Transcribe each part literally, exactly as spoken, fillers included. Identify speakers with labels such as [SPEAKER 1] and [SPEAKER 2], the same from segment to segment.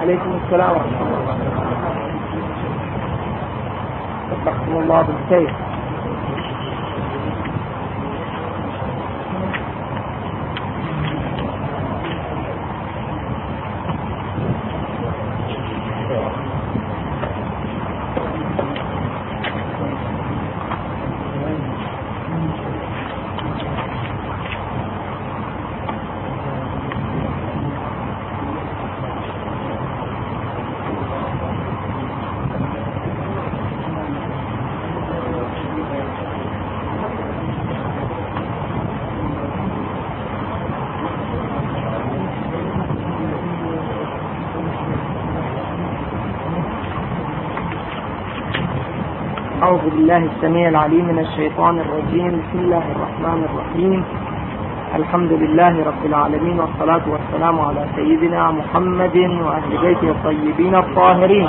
[SPEAKER 1] عليكم السلام ورحمة الله. وفقكم الله بالخير. أعوذ بالله السميع العليم من الشيطان الرجيم. بسم الله الرحمن الرحيم. الحمد لله رب العالمين، والصلاة والسلام على سيدنا محمد وأهل بيته الطيبين الطاهرين.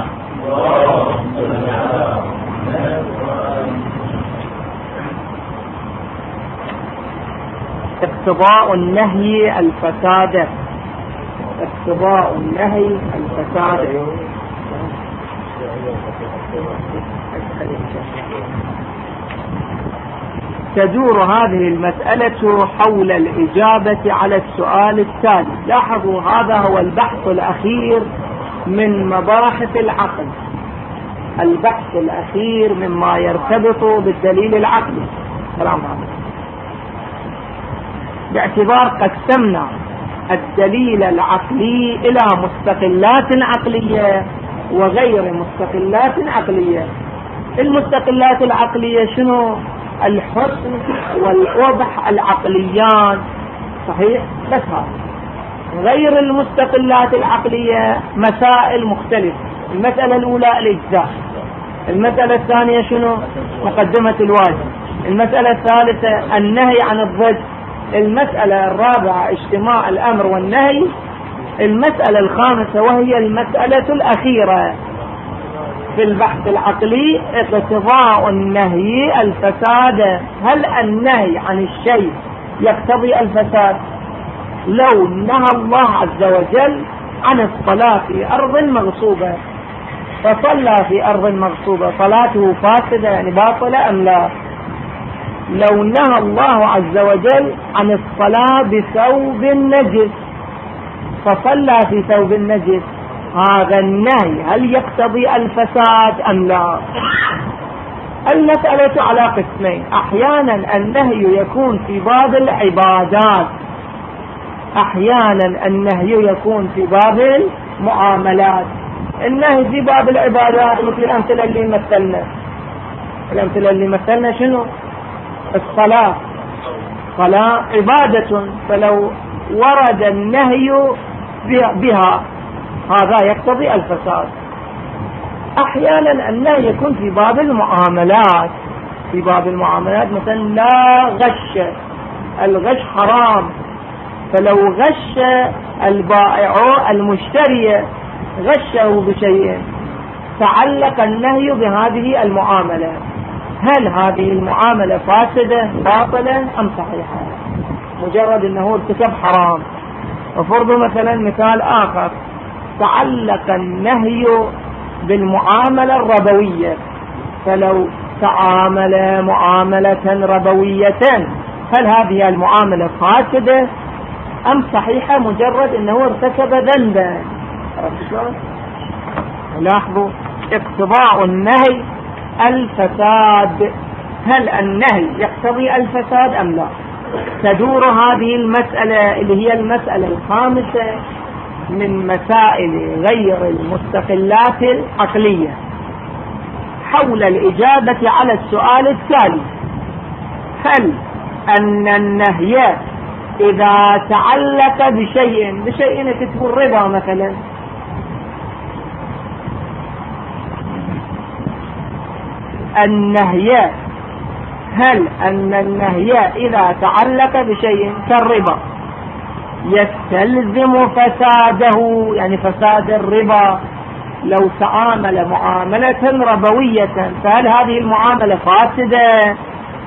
[SPEAKER 1] اقتضاء النهي الفساد. اقتضاء النهي الفساد. تدور هذه المسألة حول الإجابة على السؤال التالي. لاحظوا، هذا هو البحث الأخير من مباحث العقل، البحث الأخير مما يرتبط بالدليل العقلي. سلام عليكم. باعتبار قسمنا الدليل العقلي إلى مستقلات عقلية وغير مستقلات عقلية. المستقلات العقلية شنو؟ الحسن والقبح العقليان، صحيح؟ بس هذا. غير المستقلات العقلية مسائل مختلفة. المسألة الأولى الإجزاء، المسألة الثانية شنو؟ مقدمة الواجب، المسألة الثالثة النهي عن الضد، المسألة الرابعة اجتماع الأمر والنهي، المسألة الخامسة وهي المسألة الأخيرة في البحث العقلي اقتضاء النهي الفساد. هل النهي عن الشيء يقتضي الفساد؟ لو نهى الله عز وجل عن الصلاة في أرض مغصوبة فصلى في أرض مغصوبة، صلاته فاسدة يعني باطلة أم لا؟ لو نهى الله عز وجل عن الصلاة بثوب نجس فصلى في ثوب النجس، هذا النهي هل يقتضي الفساد أم لا؟ المسألة على قسمين. أحيانا النهي يكون في باب العبادات، أحيانا النهي يكون في باب المعاملات. النهي في باب العبادات مثل الأمثلة اللي مثلنا. الأمثلة اللي مثلنا شنو؟ الصلاة، صلاة عبادة، فلو ورد النهي بها هذا يقتضي الفساد. احيانا النهي يكون في باب المعاملات، في باب المعاملات مثلا لا غش، الغش حرام، فلو غش البائع المشتري غشه بشيء تعلق النهي بهذه المعاملة، هل هذه المعاملة فاسدة باطلة ام صحيحة؟ مجرد انه ارتكب حرام. وفرض مثلا مثال اخر، تعلق النهي بالمعاملة الربوية، فلو تعامل معاملة ربوية هل هذه المعاملة فاسدة ام صحيحة مجرد انه ارتكب ذنبا؟ لاحظوا، اقتضاء النهي الفساد. هل النهي يقتضي الفساد ام لا؟ تدور هذه المسألة اللي هي المسألة الخامسة من مسائل غير المستقلات العقلية حول الإجابة على السؤال التالي: هل أن النهي إذا تعلق بشيء بشيء كتب الربا مثلا، النهي هل أن النهي إذا تعلق بشيء كالربا يستلزم فساده، يعني فساد الربا؟ لو تعامل معاملة ربوية فهل هذه المعاملة فاسدة؟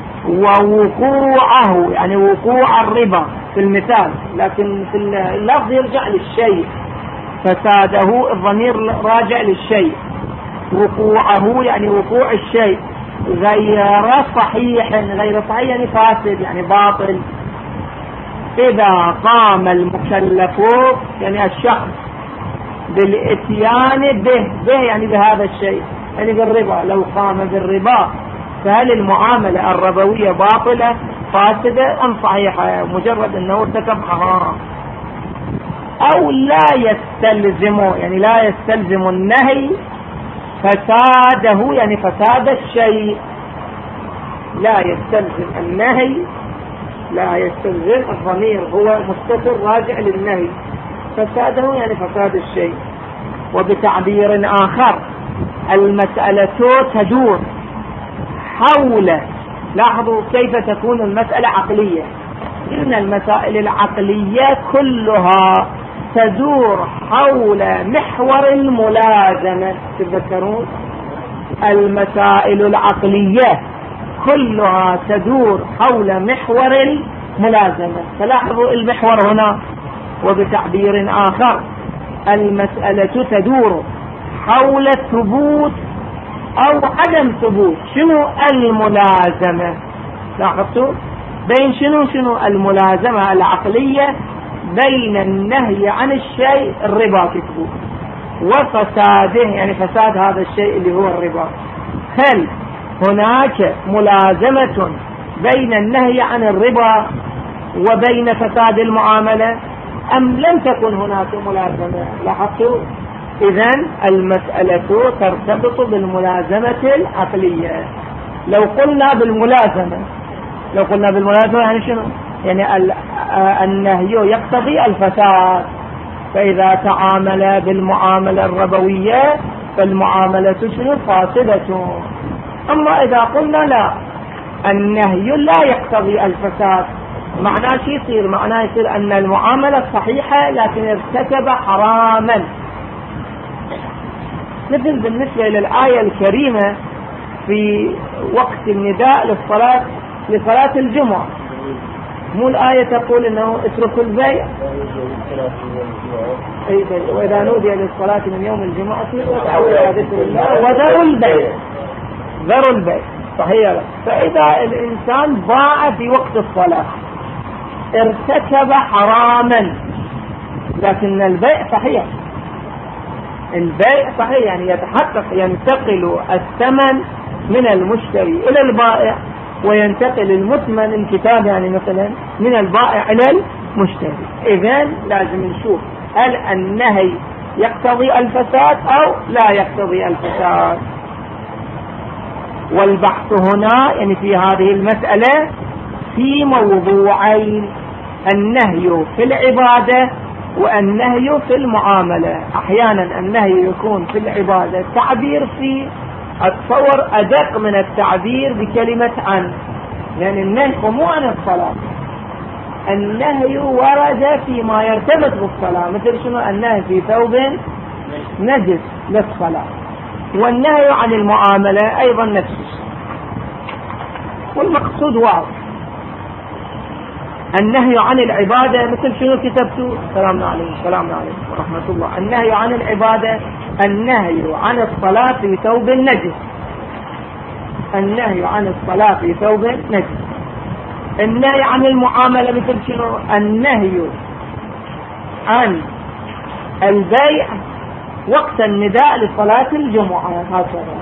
[SPEAKER 1] ووقوعه يعني وقوع الربا في المثال، لكن في اللفظ يرجع للشيء، فساده الضمير راجع للشيء، وقوعه يعني وقوع الشيء، غير صحيح، غير صحيح يعني فاسد يعني باطل. إذا قام المكلف يعني الشخص بالاتيان به، به يعني بهذا الشيء يعني بالربا، لو قام بالربا فهل المعاملة الربوية باطلة فاسدة أم صحيحة؟ مجرد أنه ارتكب حرام. أو لا يستلزم يعني لا يستلزم النهي فساده يعني فساد الشيء، لا يستلزم النهي، لا يستلزم الضمير هو مستتر راجع للنهي، فساده يعني فساد الشيء. وبتعبير آخر المسألة تدور حول، لاحظوا كيف تكون المسألة عقلية، إن المسائل العقلية كلها تدور حول محور الملازمة. تذكرون المسائل العقلية كلها تدور حول محور الملازمة، فلاحظوا المحور هنا. وبتعبير آخر المسألة تدور حول ثبوت أو عدم ثبوت شنو الملازمة. لاحظتوا بين شنو شنو الملازمة العقلية بين النهي عن الشيء الربا كتبه وفساده يعني فساد هذا الشيء اللي هو الربا. هل هناك ملازمة بين النهي عن الربا وبين فساد المعاملة أم لم تكن هناك ملازمة؟ لاحظتوا إذن المسألة ترتبط بالملازمة العقلية. لو قلنا بالملازمة لو قلنا بالملازمة يعني شنو؟ يعني النهي يقتضي الفساد، فإذا تعامل بالمعاملة الربوية فالمعاملة شنو؟ فاسدة. أما إذا قلنا لا النهي لا يقتضي الفساد، معناه شي يصير؟ معناه يصير أن المعاملة صحيحة لكن ارتكب حراما. مثل بالنسبة للآية الكريمة في وقت النداء للصلاة لصلاة الجمعة، مو الآية تقول إنه اتركوا البيع وإذا نودي للصلاة من يوم الجمعة فاسعوا إلى ذكر الله وذروا البيع، ذروا البيع صحيح. فإذا الإنسان باع في وقت الصلاة ارتكب حراما لكن البيع صحيح، البيع صحيح يعني يتحقق، ينتقل الثمن من المشتري إلى البائع وينتقل المثمن الكتاب يعني مثلا من البائع إلى المشتري. إذن لازم نشوف هل النهي يقتضي الفساد أو لا يقتضي الفساد. والبحث هنا يعني في هذه المسألة في موضوعين: النهي في العبادة والنهي في المعاملة. أحيانا النهي يكون في العبادة تعبير في التصور أدق من التعبير بكلمة عن، يعني النهي مو عن الصلاة، النهي ورد فيما يرتبط بالصلاة، مثل شنو؟ النهي في ثوب نجس للصلاة، والنهي عن المعاملة أيضا نفس الشيء. والمقصود واضح. النهي عن العبادة مثل شنو كتبتوا؟ سلام عليكم سلام عليكم ورحمة الله. النهي عن العبادة النهي عن الصلاة في ثوب نجس، النهي عن الصلاة في ثوب نجس. النهي عن المعاملة مثل شنو؟ النهي عن البيع وقت النداء لصلاة الجمعة. هكذا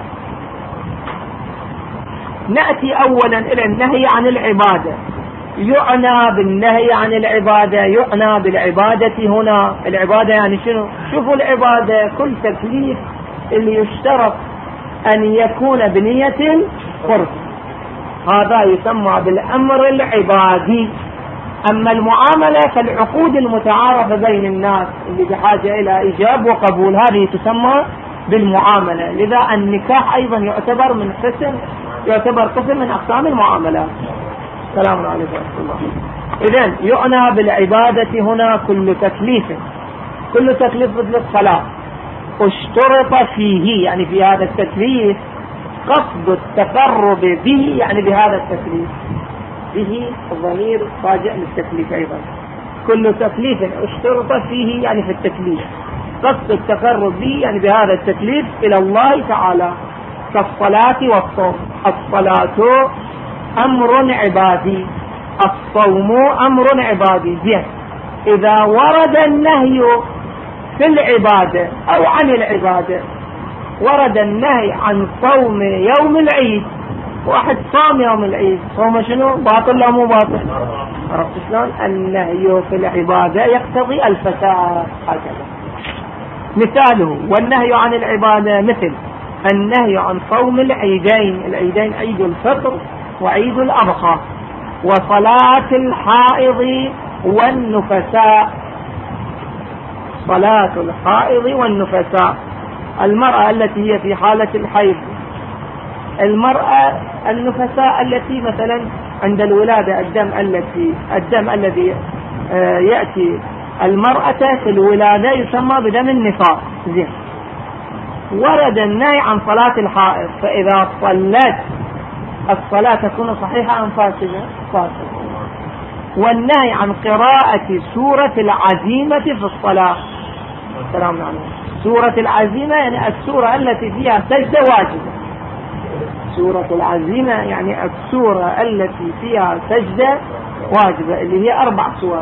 [SPEAKER 1] نأتي أولا إلى النهي عن العبادة. يعنى بالنهي عن العبادة، يعنى بالعبادة هنا العبادة يعني شنو؟ شوفوا العبادة كل تكليف اللي يشترط أن يكون بنية قرب، هذا يسمى بالأمر العبادي. أما المعاملة فالعقود المتعارفة بين الناس اللي بحاجة إلى إيجاب وقبول، هذه تسمى بالمعاملة. لذا النكاح أيضا يعتبر من قسم يعتبر قسم من أقسام المعاملات. السلام عليكم ورحمة الله. إذن يعنى بالعبادة هنا كل تكليف، كل تكليف مثل الصلاة اشترط فيه يعني في هذا التكليف قصد التقرب به، يعني بهذا التكليف به الضمير راجع للتكليف أيضا. كل تكليف اشترط فيه يعني في التكليف قصد التقرب به يعني بهذا التكليف إلى الله تعالى، كالصلاة والصوم. الصلاة أمر عبادي، الصوم أمر عبادي. زين، إذا ورد النهي في العبادة أو عن العبادة، ورد النهي عن صوم يوم العيد، واحد صام يوم العيد، صوم شنو؟ باطل لا مو باطل؟ عرفت شلون؟ النهي في العبادة يقتضي الفساد. هكذا مثاله. والنهي عن العبادة مثل النهي عن صوم العيدين، العيدين عيد الفطر وعيد الأضحى، وصلاة الحائض والنفساء. صلاة الحائض والنفساء، المرأة التي هي في حالة الحيض، المرأة النفساء التي مثلا عند الولادة الدم التي الدم الذي يأتي المرأة في الولادة يسمى بدم النفاس. زين، ورد النهي عن صلاة الحائض، فإذا صلت الصلاة تكون صحيحة أم فاسدة؟ فاسدة. والنهي عن قراءة سورة العزيمة في الصلاة. السلام عليكم. سورة العزيمة يعني السورة التي فيها سجدة واجبة. سورة العزيمة يعني السورة التي فيها سجدة واجبة، اللي هي أربع سور.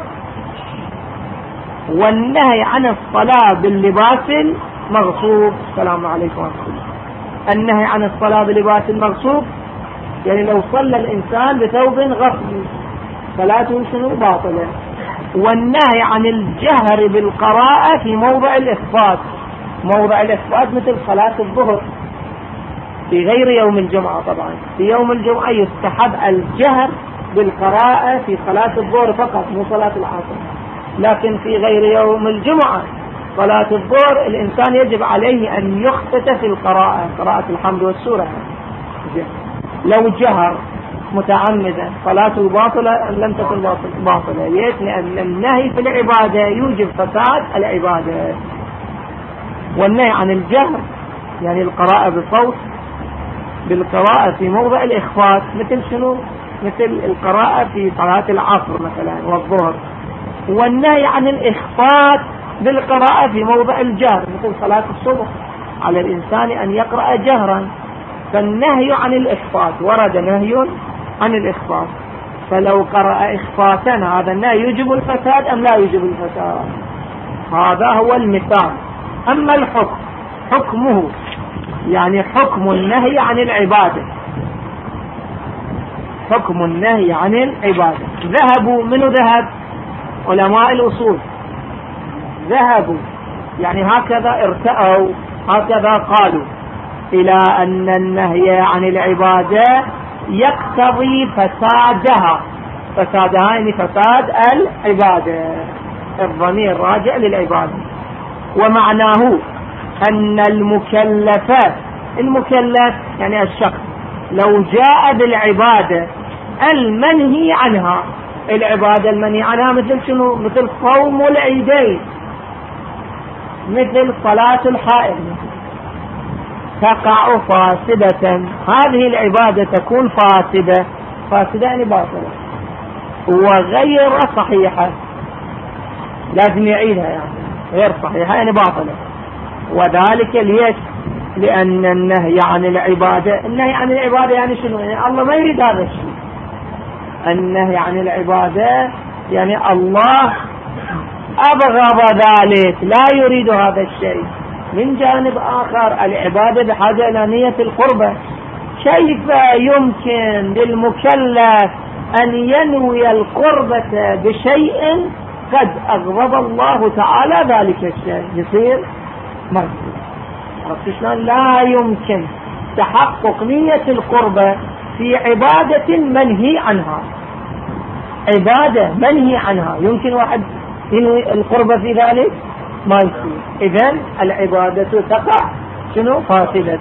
[SPEAKER 1] والنهي عن الصلاة باللباس المغصوب. السلام عليكم ورحمة الله. النهي عن الصلاة بلباس المغصوب يعني لو صلى الإنسان بثوب غصب صلاته شنو؟ باطلة. والنهي عن الجهر بالقراءة في موضع الإخفاء. موضع الإخفاء مثل صلاة الظهر في غير يوم الجمعة. طبعا في يوم الجمعة يستحب الجهر بالقراءة في صلاة الظهر فقط، مو صلاة العصر. لكن في غير يوم الجمعة صلاة الظهر الإنسان يجب عليه أن يخفت في القراءة، قراءة الحمد والسورة. لو جهر متعمدا صلاته باطلة لم تكن باطلة، لأن النهي في العبادة يوجب فساد العبادة. والنهي عن الجهر يعني القراءة بصوت بالقراءة في موضع الإخفاء، مثل شنو؟ مثل القراءة في صلاة العصر مثلا والظهر. والنهي عن الإخفاء بالقراءة في موضع الجهر مثل صلاة الصبح، على الإنسان أن يقرأ جهرا. فالنهي عن الإخفاء، ورد نهي عن الإخفاء، فلو قرأ إخفاء هذا النهي يجب الفساد أم لا يجب الفساد؟ هذا هو المثال. أما الحكم، حكمه يعني حكم النهي عن العبادة. حكم النهي عن العبادة ذهبوا منه ذهب علماء الأصول، ذهبوا يعني هكذا ارتأوا، هكذا قالوا إلى أن النهي عن العبادة يقتضي فسادها. فسادها يعني فساد العبادة، الضمير راجع للعبادة. ومعناه أن المكلفات، المكلف يعني الشخص لو جاء بالعبادة المنهي عنها، العبادة المنهي عنها مثل شنو؟ مثل صوم العيدين، مثل صلاة الحائض، تقع فاسدة. هذه العبادة تكون فاسدة، فاسدة يعني باطلة وغير صحيحة، لازم يعيدها يعني غير صحيحة يعني باطلة. وذلك ليش؟ لأن النهي عن العبادة، النهي عن العبادة يعني شنو؟ يعني الله ما يريد هذا الشيء. النهي عن العبادة يعني الله أبغض ذلك، لا يريد هذا الشيء. من جانب آخر العبادة بحاجة إلى نية القربة. كيف يمكن للمكلف أن ينوي القربة بشيء قد أغضب الله تعالى ذلك الشيء؟ يصير مرفوض. عرفت شلون؟ لا يمكن تحقق نية القربة في عبادة منهي عنها. عبادة منهي عنها يمكن واحد ينوي القربة في ذلك؟ ما يصير. إذن العبادة تقع شنو؟ فاسدة.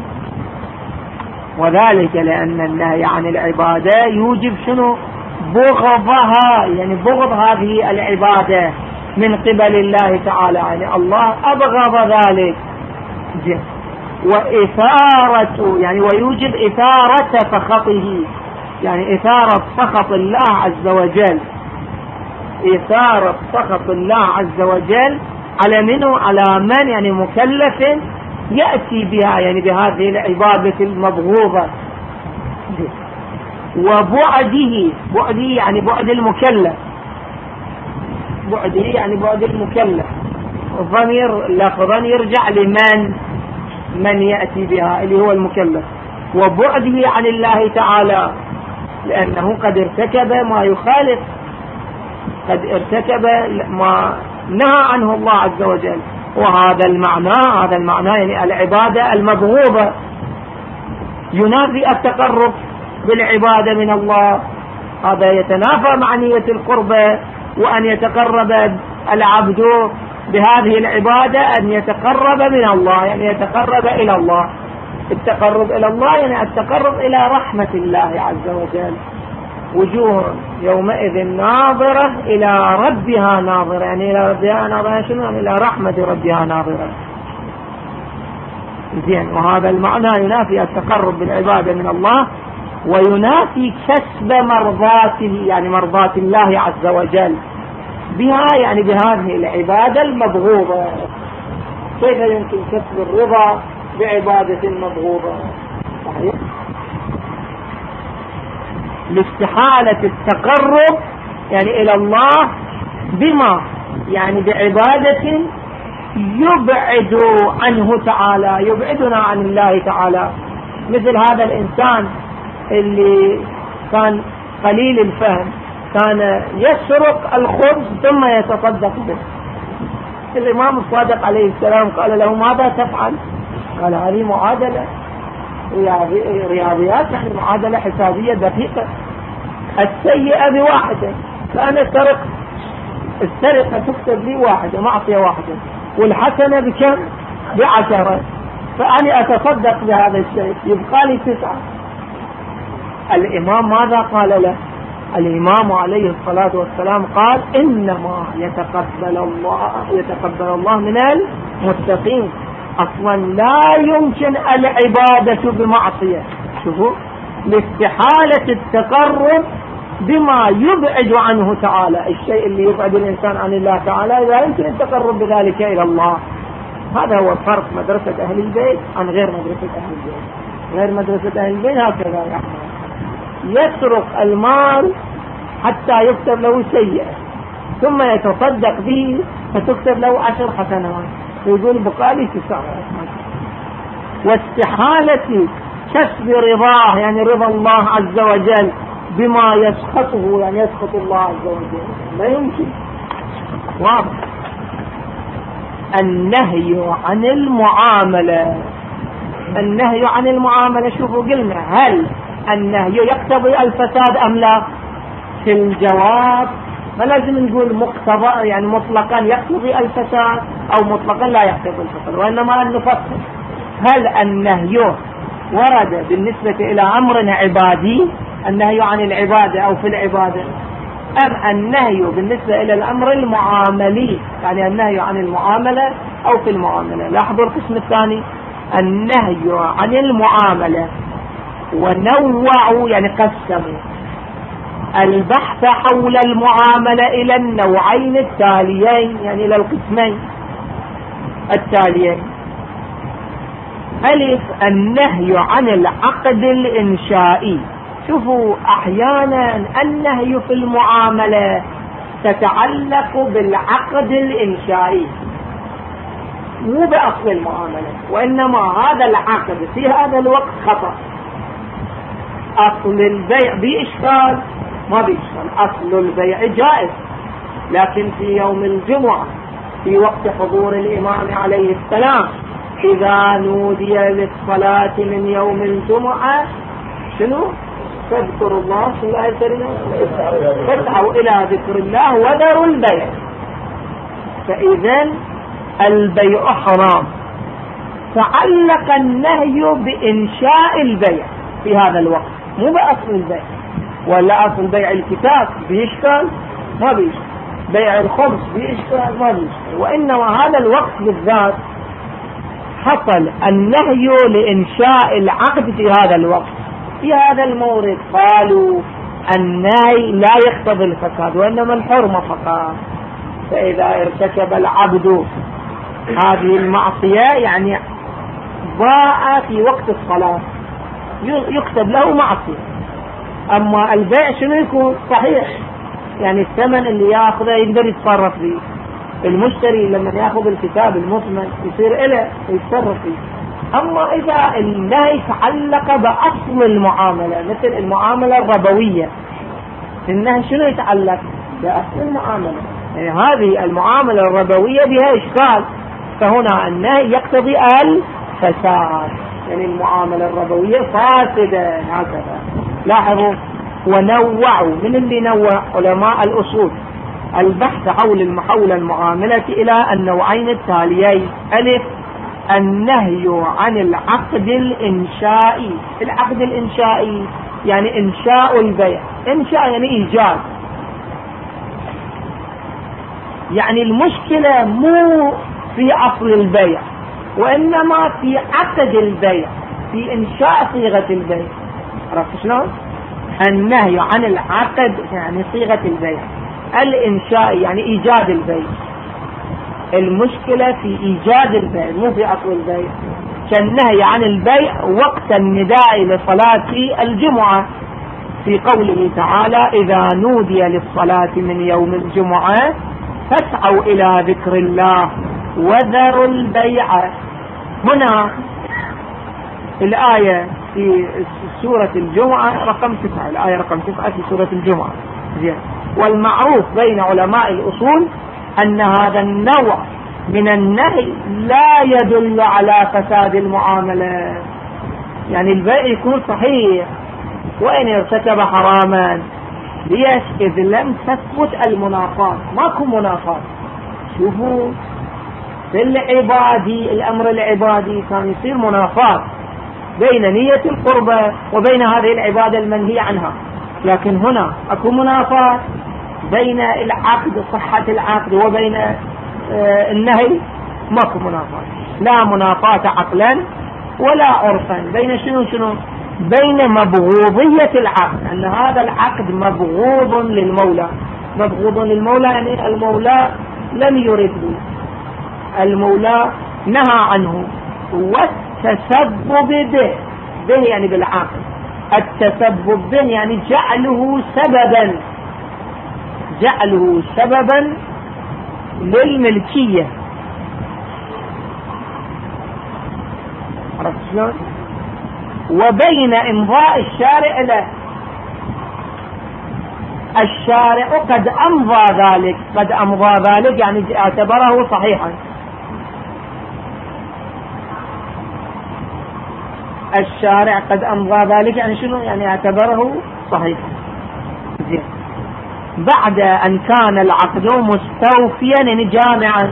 [SPEAKER 1] وذلك لأن النهي عن العبادة يوجب شنو؟ بغضها، يعني بغض هذه العبادة من قبل الله تعالى، يعني الله أبغض ذلك. جه. وإثارة يعني ويوجب إثارة سخطه، يعني إثارة سخط الله عز وجل. إثارة سخط الله عز وجل على منه؟ على من يعني مكلف يأتي بها، يعني بهذه العبادة المبغوضة. وبعده، بعده يعني بعد المكلف، بعده يعني بعد المكلف، الضمير لفظا يرجع لمن من يأتي بها اللي هو المكلف. وبعده عن الله تعالى لأنه قد ارتكب ما يخالف، قد ارتكب ما نهى عنه الله عز وجل. وهذا المعنى، هذا المعنى يعني العبادة المبغوضة ينافي التقرب بالعبادة من الله، هذا يتنافى مع نية القربة. وأن يتقرب العبد بهذه العبادة أن يتقرب من الله، يعني يتقرب إلى الله. التقرب إلى الله يعني التقرب إلى رحمة الله عز وجل. وجوه يومئذ ناظرة إلى ربها ناظرة، يعني إلى ربها ناظرة شنو؟ يعني إلى رحمة ربها ناظرة. زين، وهذا المعنى ينافي التقرب بالعبادة من الله، وينافي كسب مرضاته، يعني مرضات الله عز وجل بها، يعني بهذه العبادة المبغوضة. كيف يمكن كسب الرضا بعبادة مبغوضة؟ صحيح؟ لاستحالة التقرب يعني إلى الله بما يعني بعبادة يبعد عنه تعالى، يبعدنا عن الله تعالى. مثل هذا الإنسان اللي كان قليل الفهم، كان يسرق الخبز ثم يتصدق به. الإمام الصادق عليه السلام قال له ماذا تفعل؟ قال هذه معادلة رياضيات، يعني معادلة حسابية دقيقة. السيئة بواحدة، فأنا سرق، السرقة تكتب لي واحدة، معصية واحدة، والحسنة بكم؟ بعشرة، فأنا أتصدق بهذا الشيء يبقى لي تسعة. الإمام ماذا قال له؟ الإمام عليه الصلاة والسلام قال إنما يتقبل الله يتقبل الله من المتقين. أصلا لا يمكن العبادة بمعصية. شوفوا، لاستحالة التقرب بما يبعد عنه تعالى، الشيء اللي يبعد الإنسان عن الله تعالى لا يمكن التقرب بذلك إلى الله. هذا هو فرق مدرسة أهل البيت عن غير مدرسة أهل البيت. غير مدرسة أهل البيت هكذا يحمل، يسرق المال حتى يكتب له سيئة ثم يتصدق به فتكتب له عشر حسنات، ويقول بقالي تسعة. واستحالة كسب رضاه يعني رضا الله عز وجل بما يسخطه، يعني يسخط الله عز وجل، لا يمكن. واضح. النهي عن المعاملة، النهي عن المعاملة، شوفوا قلنا هل النهي يقتضي الفساد أم لا؟ في الجواب ما لازم نقول مقتضى يعني مطلقا يقتضي الفساد أو مطلقا لا يقتضي الفساد، وإنما أن نفصل. هل النهي ورد بالنسبة إلى أمر عبادي، النهي عن العبادة أو في العبادة، أم النهي بالنسبة إلى الأمر المعاملي، يعني النهي عن المعاملة أو في المعاملة؟ لاحظوا القسم الثاني، النهي عن المعاملة، ونوعوا يعني قسموا البحث حول المعاملة إلى النوعين التاليين، يعني إلى القسمين التاليين. ألف، النهي عن العقد الإنشائي. شوفوا، أحيانا النهي في المعاملة تتعلق بالعقد الإنشائي مو بأصل المعاملة، وإنما هذا العقد في هذا الوقت خطأ. أصل البيع بإشكال ما بإشكال، أصل البيع جائز، لكن في يوم الجمعة في وقت حضور الإمام عليه السلام إذا نودي للصلاة من يوم الجمعة شنو؟ فاذكروا الله، شنو الآية الكريمة؟ فاسعوا إلى ذكر الله وذروا البيع. فإذن البيع حرام، تعلق النهي بإنشاء البيع في هذا الوقت مو بأصل البيع. ولا أصل بيع الكتاب بإشكال ما بإشكال، بيع الخبز بإشكال ما بإشكال، وإنما هذا الوقت بالذات حصل النهي لإنشاء العقد في هذا الوقت. في هذا المورد قالوا النهي لا يقتضي الفساد وإنما الحرمة فقط. فإذا ارتكب العبد هذه المعصية يعني ضاع في وقت الصلاة يكتب له معصية. أما البيع شنو يكون صحيح، يعني الثمن اللي يأخذه يقدر يتصرف فيه. المشتري لما يأخذ الكتاب المثمن يصير إله ويتصرف فيه. أما إذا النهي يتعلق بأصل المعاملة مثل المعاملة الربوية، النهي شنو يتعلق بأصل المعاملة، يعني هذه المعاملة الربوية بها إشكال، فهنا النهي يقتضي الفساد، يعني المعاملة الربوية فاسدة هكذا. لاحظوا ونوعوا، من اللي نوع؟ علماء الأصول، البحث حول المحول المعاملة إلى النوعين التاليين. ألف، النهي عن العقد الإنشائي. العقد الإنشائي يعني إنشاء البيع، إنشاء يعني إيجاد، يعني المشكلة مو في أصل البيع وإنما في عقد البيع، في إنشاء صيغة البيع. عرفت شلون؟ النهي عن العقد يعني صيغة البيع، الإنشاء يعني إيجاد البيع. المشكلة في إيجاد البيع مو في أصل البيع. كالنهي عن البيع وقت النداء لصلاة الجمعة في قوله تعالى إذا نودي للصلاة من يوم الجمعة فاسعوا إلى ذكر الله وذروا البيع. هنا الآية في سورة الجمعة رقم تسعة، الآية رقم تسعة في سورة الجمعة. والمعروف بين علماء الأصول أن هذا النوع من النهي لا يدل على فساد المعاملة، يعني البيع يكون صحيح وإن ارتكب حراما. ليش؟ إذ لم تثبت المنافاة، ماكو منافاة. شوفوا في العبادي، الأمر العبادي كان يصير منافاة بين نية القربة وبين هذه العبادة المنهي عنها، لكن هنا أكو منافاة بين العقد، صحة العقد، وبين آه النهي ماكو منافاة. لا منافاة عقلا ولا عرفا بين شنو شنو بين مبغوضية العقد، أن هذا العقد مبغوض للمولى. مبغوض للمولى يعني المولى لم يرده، المولى نهى عنه. والتسبب به، به يعني بالعقد، التسبب به يعني جعله سببا، جعله سببا للملكية. عرفت شلون؟ وبين إمضاء الشارع له، الشارع قد أمضى ذلك، قد أمضى ذلك يعني اعتبره صحيحا. الشارع قد أمضى ذلك يعني شنو؟ يعني اعتبره صحيحا. زين. بعد أن كان العقد مستوفيا يعني جامعا،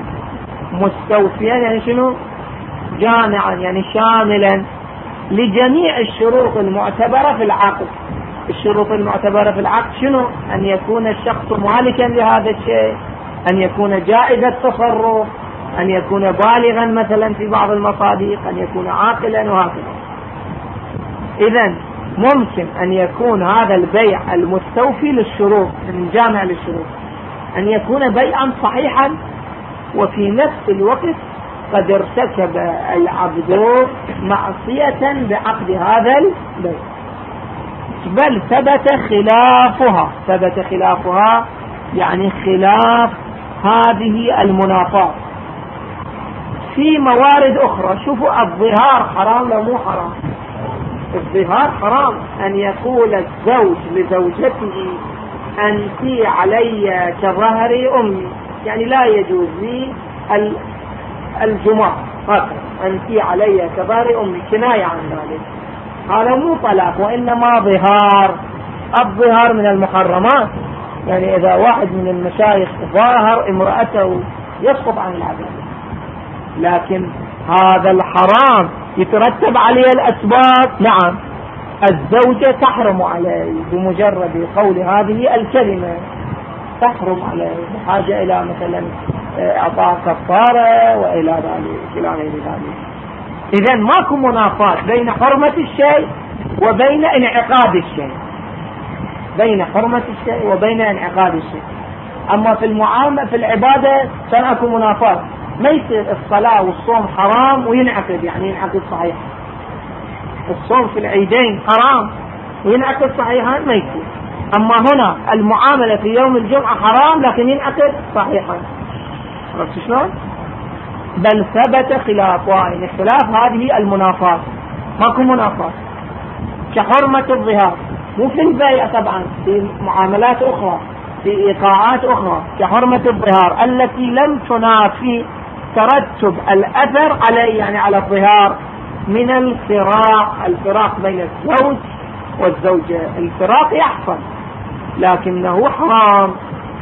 [SPEAKER 1] مستوفيا يعني شنو؟ جامعا يعني شاملا لجميع الشروط المعتبرة في العقد. الشروط المعتبرة في العقد شنو؟ أن يكون الشخص مالكا لهذا الشيء، أن يكون جائز التصرف، أن يكون بالغا مثلا في بعض المصادق، أن يكون عاقلا وهكذا. إذن ممكن أن يكون هذا البيع المستوفي للشروط، الجامع للشروط، أن يكون بيعا صحيحا وفي نفس الوقت قد ارتكب العبد معصية بعقد هذا البيع، بل ثبت خلافها. ثبت خلافها يعني خلاف هذه المنافاة في موارد أخرى. شوفوا الظهار حرام لو مو حرام؟ الظهار حرام، أن يقول الزوج لزوجته أنت علي كظهر أمي، يعني لا يجوز لي الجماع، أنت علي كظهر أمي، كناية عن ذلك. هذا مو طلاق وإنما ظهار. الظهار من المحرمات، يعني إذا واحد من المشايخ ظاهر امرأته يسقط عن العبادة، لكن هذا الحرام يترتب عليه الأسباب. نعم، الزوجة تحرم عليه بمجرد قول هذه الكلمة، تحرم عليه بحاجة إلى مثلا إعطاء كفارة وإلى ذلك إلى غير ذلك. إذن ماكو منافاة بين حرمة الشيء وبين انعقاد الشيء، بين حرمة الشيء وبين انعقاد الشيء. أما في المعاملة في العبادة كان أكو منافاة، ما يصير الصلاة والصوم حرام وينعقد، يعني ينعقد صحيح. الصوم في العيدين حرام وينعقد صحيحا ما يصير. أما هنا المعاملة في يوم الجمعة حرام لكن ينعقد صحيحا. عرفت شلون؟ بل ثبت خلافين، الخلاف هذه المنافاة، ماكو منافاة. كحرمة الظهار، مو في البيع طبعا، في معاملات أخرى، في إيقاعات أخرى، كحرمة الظهار التي لم تنافي ترتب الأثر عليه، يعني على الظهار، من الفراق، الفراق بين الزوج والزوجة. الفراق يحصل لكنه حرام.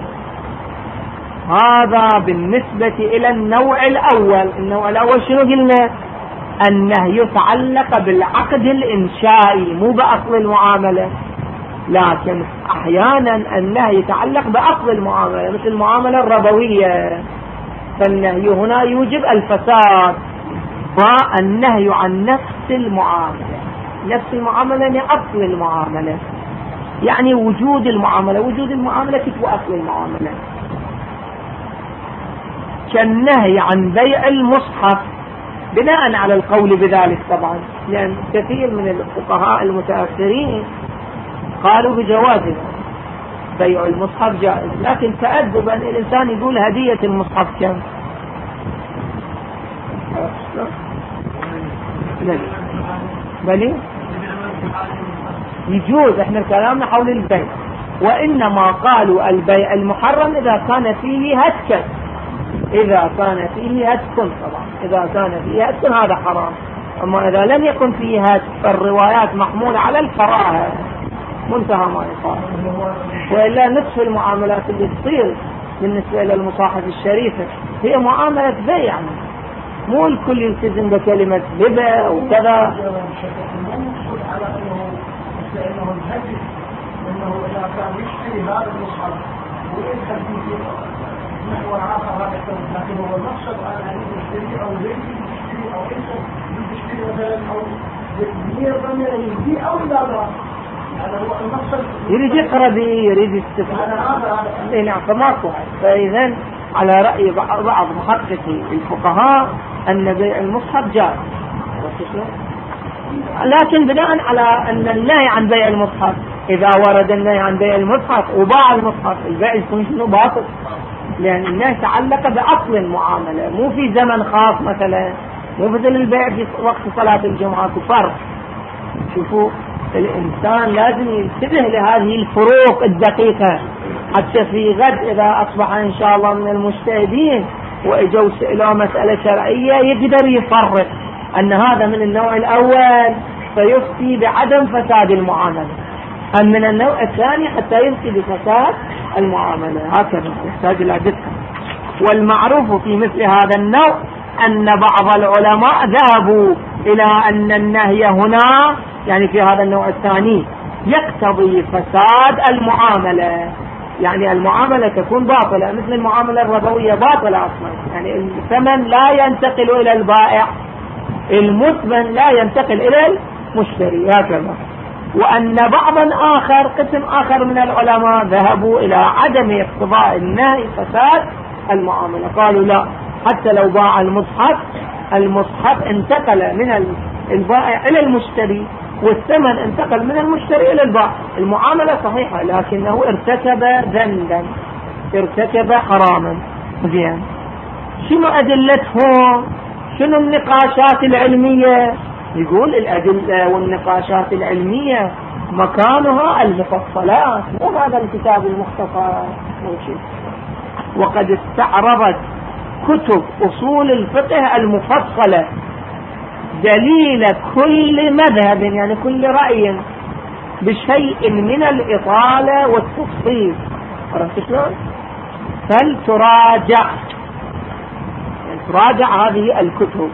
[SPEAKER 1] هذا بالنسبة إلى النوع الأول. النوع الأول شنو قلنا؟ النهي يتعلق بالعقد الإنشائي مو بأصل المعاملة، لكن أحيانا النهي يتعلق بأصل المعاملة مثل المعاملة الربوية، فالنهي هنا يوجب الفساد. والنهي عن نفس المعاملة، نفس المعاملة يعني أصل المعاملة، يعني وجود المعاملة، وجود المعاملة كتب أصل المعاملة. كالنهي عن بيع المصحف بناء على القول بذلك طبعا، لأن كثير من الفقهاء المتأخرين قالوا بجوازه، بيع المصحف جائز، لكن تأدبا الإنسان يقول هدية المصحف كم؟ بلي يجوز. احنا كلامنا حول البيع، وإنما قالوا البيع المحرم إذا كان فيه هتك، إذا كان فيه هتك طبعا، إذا كان فيه هتك هذا حرام. أما إذا لم يكن فيه هتك فالروايات محمولة على الكراهة، منتهى ما يقال. وإلا نصف المعاملات اللي تصير بالنسبة إلى المصاحف الشريفة هي معاملة بيع، مو الكل يلتزم بكلمة هبة وكذا.
[SPEAKER 2] لأنه الهدي أنه إذا كان يشتري هذا المصحف ويدخل فيه نحو آخر هذا الكلام، لكن هو المقصد أن يشتري أو يشتري أو يشتري مثلا أو يرضى يجي أو لا لا، يعني هو المقصد
[SPEAKER 1] يريد يقرأ به، يريد يستفاد. نعم، فماكو. فإذا على رأي بعض محققي الفقهاء أن بيع المصحف جائز، لكن بناء على أن النهي عن بيع المصحف، إذا ورد النهي عن بيع المصحف وباع المصحف البيع يكون شنو؟ باطل، لأن النهي تعلق بأصل المعاملة، مو في زمن خاص مثلا، مو مثل البيع في وقت صلاة الجمعة. فرق. شوفوا الإنسان لازم ينتبه لهذه الفروق الدقيقة، حتى في غد إذا أصبح إن شاء الله من المجتهدين وإجوا سئلوا مسألة شرعية يقدر يفرق أن هذا من النوع الأول فيفتي بعدم فساد المعاملة، أم من النوع الثاني حتى يفتي بفساد المعاملة. هكذا يحتاج إلى دقة. والمعروف في مثل هذا النوع أن بعض العلماء ذهبوا إلى أن النهي هنا، يعني في هذا النوع الثاني، يقتضي فساد المعاملة، يعني المعاملة تكون باطلة، مثل المعاملة الربوية باطلة أصلا، يعني الثمن لا ينتقل إلى البائع، المثمن لا ينتقل إلى المشتري، هكذا. وأن بعضا آخر، قسم آخر من العلماء ذهبوا إلى عدم اقتضاء النهي فساد المعاملة، قالوا لا، حتى لو باع المصحف، المصحف انتقل من البائع إلى المشتري، والثمن انتقل من المشتري إلى البائع، المعاملة صحيحة، لكنه ارتكب ذنبا، ارتكب حراما. زين، شنو أدلتهم؟ شنو النقاشات العلمية؟ يقول الأدلة والنقاشات العلمية مكانها المفصلات، مو هذا الكتاب المختصر. وقد استعرضت كتب أصول الفقه المفصلة دليل كل مذهب، يعني كل رأي، بشيء من الإطالة والتفصيل. عرفت شلون؟ فلتراجع، تراجع هذه الكتب.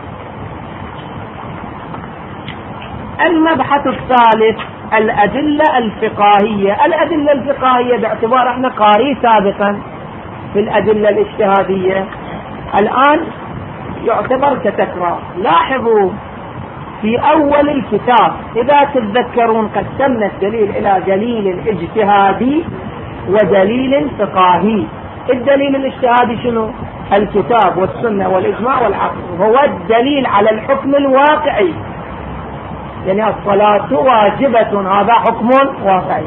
[SPEAKER 1] المبحث الثالث الأدلة الفقهية. الأدلة الفقهية باعتبار احنا قارئ سابقا في الأدلة الاجتهادية، الآن يعتبر كتكرار. لاحظوا في أول الكتاب إذا تتذكرون قسمنا الدليل إلى دليل اجتهادي ودليل فقهي. الدليل الاجتهادي شنو؟ الكتاب والسنة والإجماع والعقل هو الدليل على الحكم الواقعي. يعني الصلاة واجبة، هذا حكم واقعي.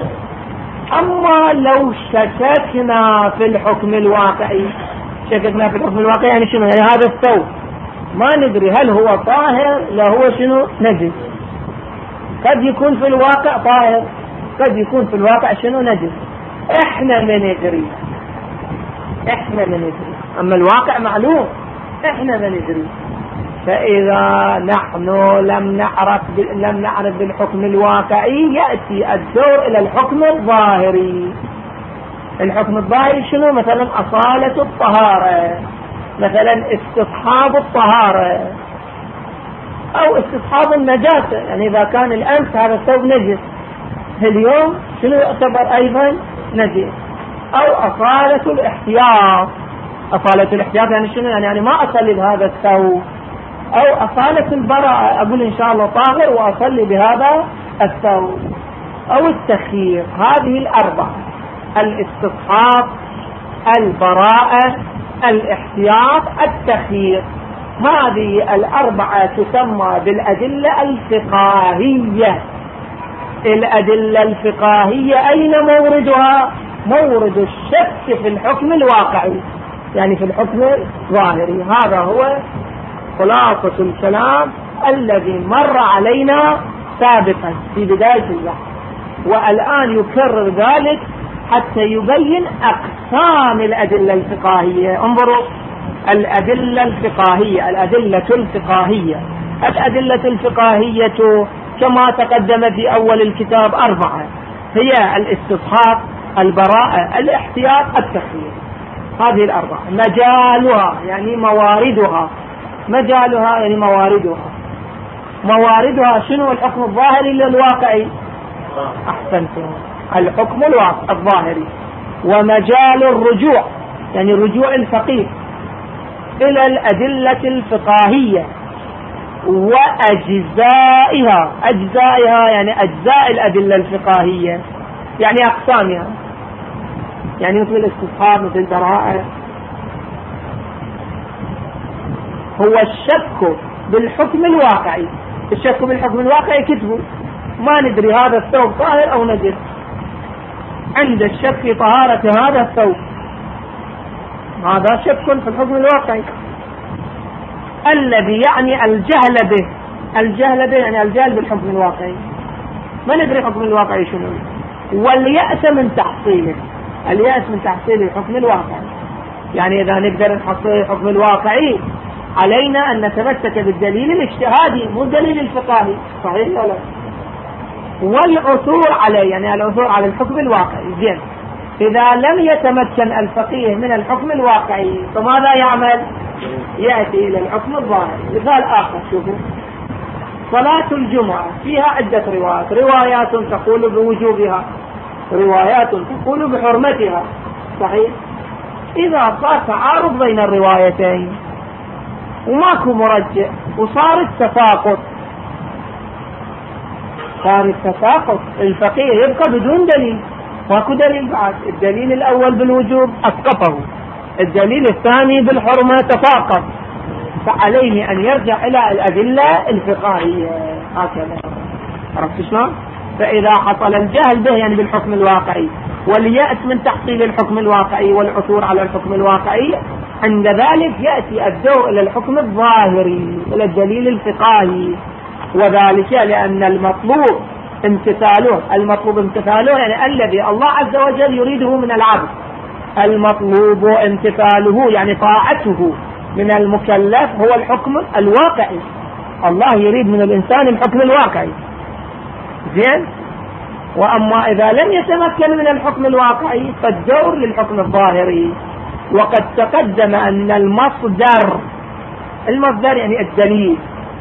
[SPEAKER 1] أما لو شككنا في الحكم الواقعي، شككنا في الحكم الواقعي يعني شنو؟ يعني هذا الثوب ما ندري هل هو طاهر لا هو شنو نجس. قد يكون في الواقع طاهر، قد يكون في الواقع شنو نجس. احنا ما ندري، احنا ما ندري، اما الواقع معلوم، احنا ما ندري. فاذا نحن لم نعرف لم نعرف بالحكم الواقعي ياتي الدور الى الحكم الظاهري. الحكم الظاهري شنو؟ مثلا اصالة الطهارة، مثلا استصحاب الطهارة، او استصحاب النجاسة. يعني اذا كان الامس هذا الثوب نجس، اليوم شنو يعتبر ايضا نجس. او اصالة الاحتياط. اصالة الاحتياط يعني شنو؟ يعني, يعني ما اصلي بهذا الثوب. او اصالة البراءة، اقول ان شاء الله طاهر واصلي بهذا الثوب. او التخيير. هذه الاربعة: الاستصحاب، البراءة، الاحتياط، التخيير. هذه الاربعة تسمى بالادلة الفقهية. الادلة الفقهية اين موردها؟ مورد الشك في الحكم الواقعي، يعني في الحكم الظاهري. هذا هو خلاصة الكلام الذي مر علينا سابقا في بداية البحث، والآن يكرر ذلك حتى يبين أقسام الأدلة الفقهية. انظروا: الأدلة الفقهية، الأدلة الفقهية الأدلة الفقهية كما تقدم في أول الكتاب أربعة: هي الاستصحاب، البراءة، الاحتياط، التخيير. هذه الأربعة. مجالها يعني مواردها، مجالها يعني مواردها. مواردها شنو؟ الحكم الظاهري للواقعي. أحسنتم، الحكم الظاهري. ومجال الرجوع يعني رجوع الفقيه إلى الأدلة الفقهية وأجزائها. أجزائها يعني أجزاء الأدلة الفقهية، يعني أقسامها، يعني مثل الاستصحاب، مثل البراءة. هو الشك بالحكم الواقعي. الشك بالحكم الواقعي كتبه، ما ندري هذا الثوب طاهر أو نجس. عند الشك في طهارة هذا الثوب، هذا شك في الحكم الواقعي الذي يعني الجهل به. الجهل به يعني الجهل بالحكم الواقعي، ما ندري الحكم الواقعي شنو. واليأس من تحصيله. اليأس من تحصيل الحكم الواقعي، يعني إذا نقدر نحصل الحكم الواقعي علينا أن نتمسك بالدليل الاجتهادي مو الدليل الفقهي. صحيح ولا لا؟ والعثور عليه يعني العثور على الحكم الواقعي. زين، إذا لم يتمكن الفقيه من الحكم الواقعي فماذا يعمل؟ يأتي إلى الحكم الظاهري. مثال آخر، شوفوا: صلاة الجمعة فيها عدة روايات، روايات تقول بوجوبها، روايات تقول بحرمتها. صحيح؟ إذا صار تعارض بين الروايتين وماكو مرجع وصار التساقط، صار التساقط، الفقيه يبقى بدون دليل، ماكو دليل بعد. الدليل الأول بالوجوب أسقطه، الدليل الثاني بالحرمة تساقط، فعليه أن يرجع إلى الأدلة الفقهية. هكذا، عرفت شلون؟ فإذا حصل الجهل به يعني بالحكم الواقعي، واليأس من تحصيل الحكم الواقعي والعثور على الحكم الواقعي، عند ذلك يأتي الدور إلى الحكم الظاهري، إلى الدليل الفقهي. وذلك لأن المطلوب امتثاله، المطلوب امتثاله يعني الذي الله عز وجل يريده من العبد. المطلوب امتثاله يعني طاعته من المكلف هو الحكم الواقعي. الله يريد من الإنسان الحكم الواقعي. زين؟ وأما إذا لم يتمكن من الحكم الواقعي فالدور للحكم الظاهري. وقد تقدم أن المصدر، المصدر يعني الدليل،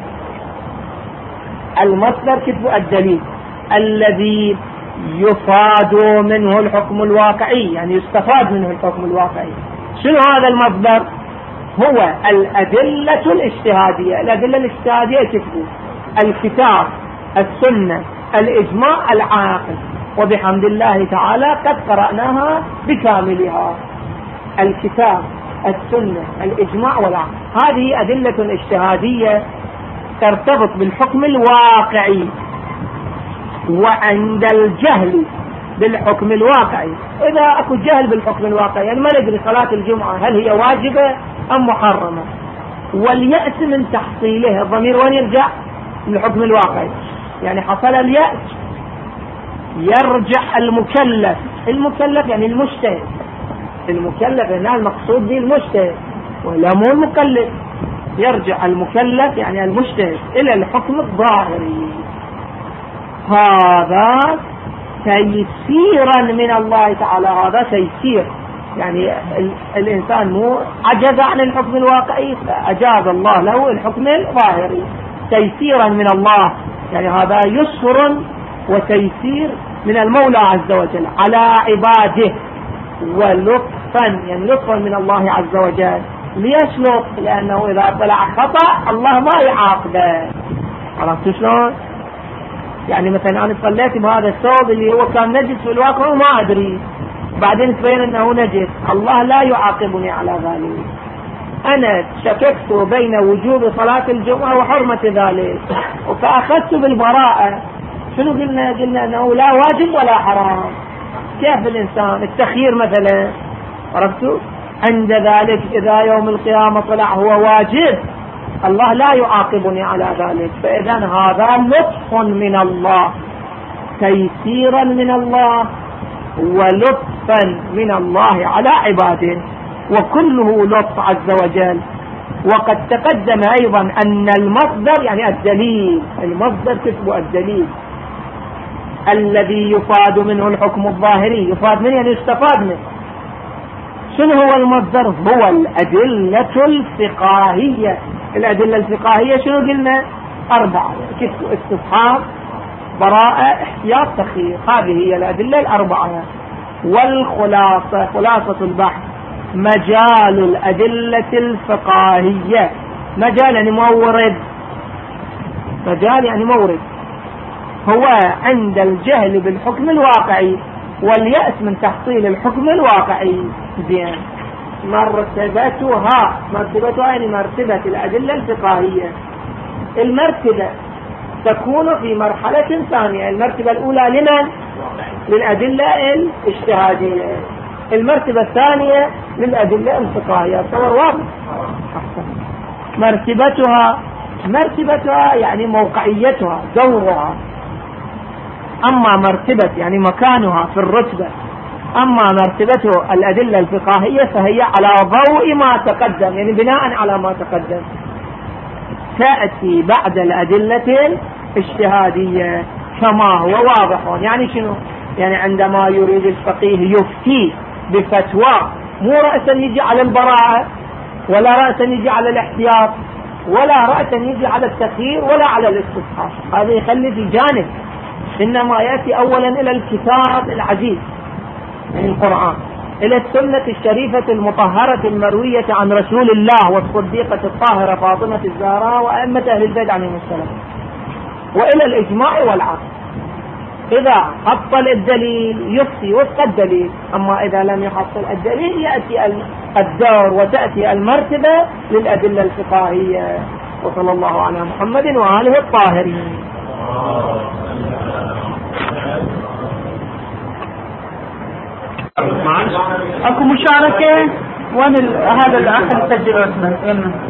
[SPEAKER 1] المصدر كتب الدليل الذي يفاد منه الحكم الواقعي، يعني يستفاد منه الحكم الواقعي. شنو هذا المصدر؟ هو الأدلة الاجتهادية. الأدلة الاجتهادية كتبوا الكتاب، السنة، الإجماع، العاقل. وبحمد الله تعالى قد قرأناها بكاملها. الكتاب، السنة الإجماع والعقل. هذه أدلة اجتهادية ترتبط بالحكم الواقعي. وعند الجهل بالحكم الواقعي، إذا أكو جهل بالحكم الواقعي يعني ما ندري صلاة الجمعة هل هي واجبة أم محرمة، واليأس من تحصيلها، الضمير وين يرجع؟ للحكم الواقعي. يعني حصل اليأس يرجع المكلف، المكلف يعني المجتهد، المكلف هنا المقصود به المجتهد ولا مو المكلف، يرجع المكلف يعني المجتهد إلى الحكم الظاهري. هذا تيسيرا من الله تعالى، هذا تيسير يعني الإنسان مو عجز عن الحكم الواقعي فأجاز الله له الحكم الظاهري تيسيرا من الله. يعني هذا يسر وتيسير من المولى عز وجل على عباده، ولطفا يعني لطفا من الله عز وجل. ليش لطف؟ لأنه إذا طلع خطأ الله ما يعاقبه. عرفت شلون؟ يعني مثلا أنا صليت بهذا الثوب اللي هو كان نجس في الواقع وما أدري، بعدين تبين أنه نجس، الله لا يعاقبني على ذلك. أنا شككت بين وجوب صلاة الجمعة وحرمة ذلك فأخذت بالبراءة. شنو قلنا؟ قلنا أنه لا واجب ولا حرام. كيف الإنسان التخيير مثلا؟ عرفتوا؟ عند ذلك إذا يوم القيامة طلع هو واجب الله لا يعاقبني على ذلك. فإذا هذا لطف من الله، تيسيرا من الله ولطفا من الله على عباده، وكله لطف عز وجل. وقد تقدم أيضا أن المصدر يعني الدليل، المصدر كتب الدليل الذي يفاد منه الحكم الظاهري، يفاد منه يعني يستفاد منه. شنو هو المصدر؟ هو الأدلة الفقهية. الأدلة الفقهية شنو قلنا؟ أربعة: استصحاب، براءة، احتياط، تخيير. هذه هي الأدلة الأربعة. والخلاصة، خلاصة البحث، مجال الأدلة الفقهية، مجال يعني مورد، مجال يعني مورد، هو عند الجهل بالحكم الواقعي واليأس من تحصيل الحكم الواقعي. زين، مرتبتها، مرتبتها يعني مرتبة الأدلة الفقهية. المرتبة تكون في مرحلة ثانية. المرتبة الأولى لمن؟ للأدلة الاجتهادية. المرتبة الثانية للأدلة الفقهية. صور واضح؟ مرتبتها، مرتبتها يعني موقعيتها، دورها. أما مرتبة يعني مكانها في الرتبة. أما مرتبته الأدلة الفقهية فهي على ضوء ما تقدم، يعني بناء على ما تقدم تأتي بعد الأدلة الاجتهادية كما هو واضح. يعني شنو؟ يعني عندما يريد الفقيه يفتي بفتوى مو رأسا يجي على البراءة، ولا رأسا يجي على الاحتياط، ولا رأسا يجي على التخيير، ولا على الاستصحاب. هذا يخلي في جانب، إنما يأتي أولا إلى الكتاب العزيز من القرآن، إلى السنة الشريفة المطهرة المروية عن رسول الله والصديقة الطاهرة فاطمة الزهراء وأئمة أهل البيت عليهم السلام، وإلى الإجماع والعقل. إذا حصل الدليل يفتي وفق الدليل، أما إذا لم يحصل الدليل يأتي الدور وتأتي المرتبة للأدلة الفقهية. وصلى الله على محمد وآله الطاهرين.
[SPEAKER 3] اكو مشاركة وين هذا الأخ اللي سجل اسمه؟